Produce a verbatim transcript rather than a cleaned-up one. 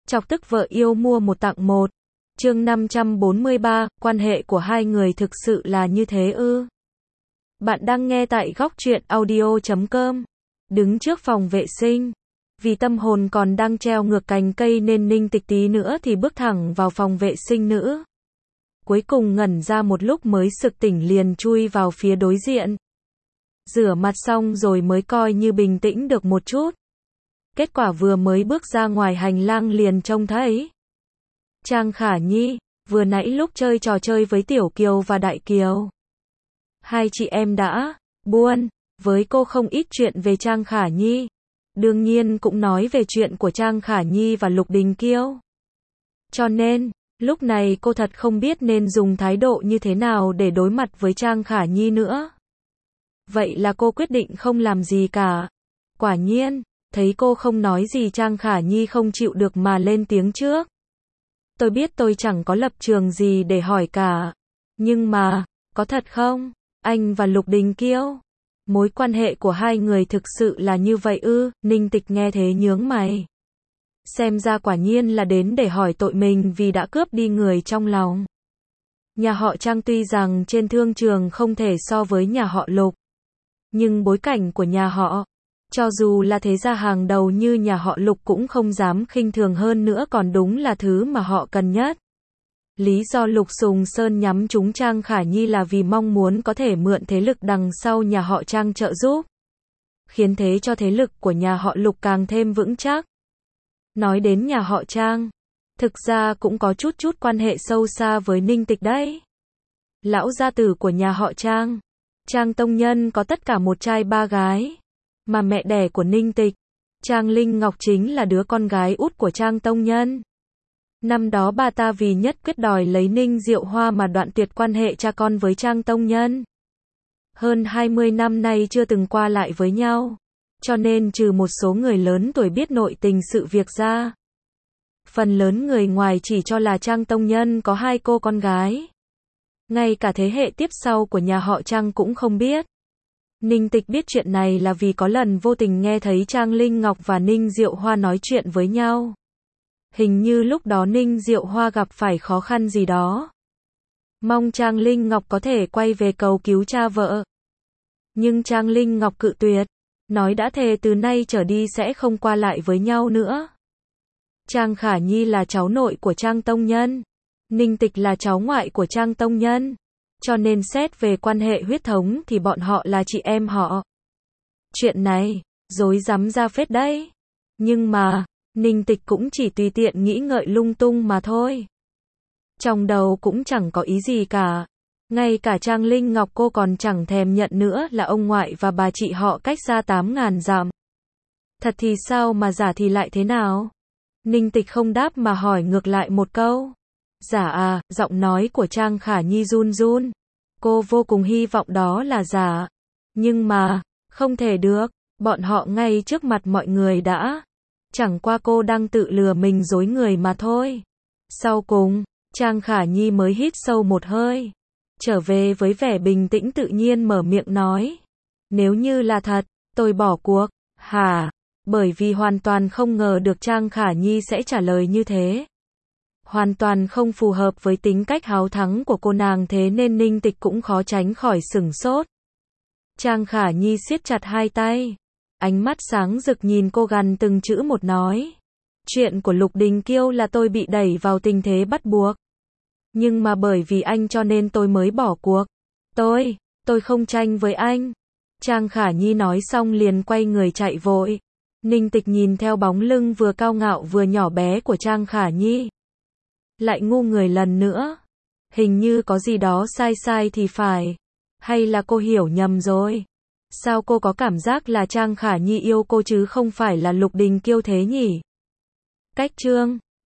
Chọc tức vợ yêu mua một tặng một. Chương năm trăm bốn mươi ba, quan hệ của hai người thực sự là như thế ư? Bạn đang nghe tại góc truyện audio chấm com. Đứng trước phòng vệ sinh. Vì tâm hồn còn đang treo ngược cành cây nên Ninh Tịch tí nữa thì bước thẳng vào phòng vệ sinh nữ. Cuối cùng ngẩn ra một lúc mới sực tỉnh liền chui vào phía đối diện. Rửa mặt xong rồi mới coi như bình tĩnh được một chút. Kết quả vừa mới bước ra ngoài hành lang liền trông thấy Trang Khả Nhi, vừa nãy lúc chơi trò chơi với Tiểu Kiều và Đại Kiều. Hai chị em đã buôn với cô không ít chuyện về Trang Khả Nhi. Đương nhiên cũng nói về chuyện của Trang Khả Nhi và Lục Đình Kiêu. Cho nên, lúc này cô thật không biết nên dùng thái độ như thế nào để đối mặt với Trang Khả Nhi nữa. Vậy là cô quyết định không làm gì cả. Quả nhiên, thấy cô không nói gì Trang Khả Nhi không chịu được mà lên tiếng trước. Tôi biết tôi chẳng có lập trường gì để hỏi cả. Nhưng mà, có thật không? Anh và Lục Đình Kiêu, mối quan hệ của hai người thực sự là như vậy ư? Ninh Tịch nghe thế nhướng mày. Xem ra quả nhiên là đến để hỏi tội mình vì đã cướp đi người trong lòng. Nhà họ Trang tuy rằng trên thương trường không thể so với nhà họ Lục. Nhưng bối cảnh của nhà họ, cho dù là thế gia hàng đầu như nhà họ Lục cũng không dám khinh thường, hơn nữa còn đúng là thứ mà họ cần nhất. Lý do Lục Sùng Sơn nhắm trúng Trang Khả Nhi là vì mong muốn có thể mượn thế lực đằng sau nhà họ Trang trợ giúp, khiến thế cho thế lực của nhà họ Lục càng thêm vững chắc. Nói đến nhà họ Trang, thực ra cũng có chút chút quan hệ sâu xa với Ninh Tịch đấy. Lão gia tử của nhà họ Trang, Trang Tông Nhân có tất cả một trai ba gái. Mà mẹ đẻ của Ninh Tịch, Trang Linh Ngọc chính là đứa con gái út của Trang Tông Nhân. Năm đó bà ta vì nhất quyết đòi lấy Ninh Diệu Hoa mà đoạn tuyệt quan hệ cha con với Trang Tông Nhân. Hơn hai mươi năm nay chưa từng qua lại với nhau. Cho nên trừ một số người lớn tuổi biết nội tình sự việc ra, phần lớn người ngoài chỉ cho là Trang Tông Nhân có hai cô con gái. Ngay cả thế hệ tiếp sau của nhà họ Trang cũng không biết. Ninh Tịch biết chuyện này là vì có lần vô tình nghe thấy Trang Linh Ngọc và Ninh Diệu Hoa nói chuyện với nhau. Hình như lúc đó Ninh Diệu Hoa gặp phải khó khăn gì đó. Mong Trang Linh Ngọc có thể quay về cầu cứu cha vợ. Nhưng Trang Linh Ngọc cự tuyệt, nói đã thề từ nay trở đi sẽ không qua lại với nhau nữa. Trang Khả Nhi là cháu nội của Trang Tông Nhân. Ninh Tịch là cháu ngoại của Trang Tông Nhân. Cho nên xét về quan hệ huyết thống thì bọn họ là chị em họ. Chuyện này, rối rắm ra phết đấy. Nhưng mà, Ninh Tịch cũng chỉ tùy tiện nghĩ ngợi lung tung mà thôi. Trong đầu cũng chẳng có ý gì cả. Ngay cả Trang Linh Ngọc cô còn chẳng thèm nhận nữa là ông ngoại và bà chị họ cách xa tám ngàn dặm. Thật thì sao mà giả thì lại thế nào? Ninh Tịch không đáp mà hỏi ngược lại một câu. Giả à? Giọng nói của Trang Khả Nhi run run. Cô vô cùng hy vọng đó là giả. Nhưng mà, không thể được, bọn họ ngay trước mặt mọi người đã. Chẳng qua cô đang tự lừa mình dối người mà thôi. Sau cùng, Trang Khả Nhi mới hít sâu một hơi. Trở về với vẻ bình tĩnh tự nhiên mở miệng nói. Nếu như là thật, tôi bỏ cuộc. Hả? Bởi vì hoàn toàn không ngờ được Trang Khả Nhi sẽ trả lời như thế. Hoàn toàn không phù hợp với tính cách háo thắng của cô nàng, thế nên Ninh Tịch cũng khó tránh khỏi sửng sốt. Trang Khả Nhi siết chặt hai tay. Ánh mắt sáng rực nhìn cô gằn từng chữ một nói. Chuyện của Lục Đình Kiêu là tôi bị đẩy vào tình thế bắt buộc. Nhưng mà bởi vì anh cho nên tôi mới bỏ cuộc. Tôi, tôi không tranh với anh. Trang Khả Nhi nói xong liền quay người chạy vội. Ninh Tịch nhìn theo bóng lưng vừa cao ngạo vừa nhỏ bé của Trang Khả Nhi. Lại ngu người lần nữa. Hình như có gì đó sai sai thì phải. Hay là cô hiểu nhầm rồi? Sao cô có cảm giác là Trang Khả Nhi yêu cô chứ không phải là Lục Đình Kiêu thế nhỉ? Cách chương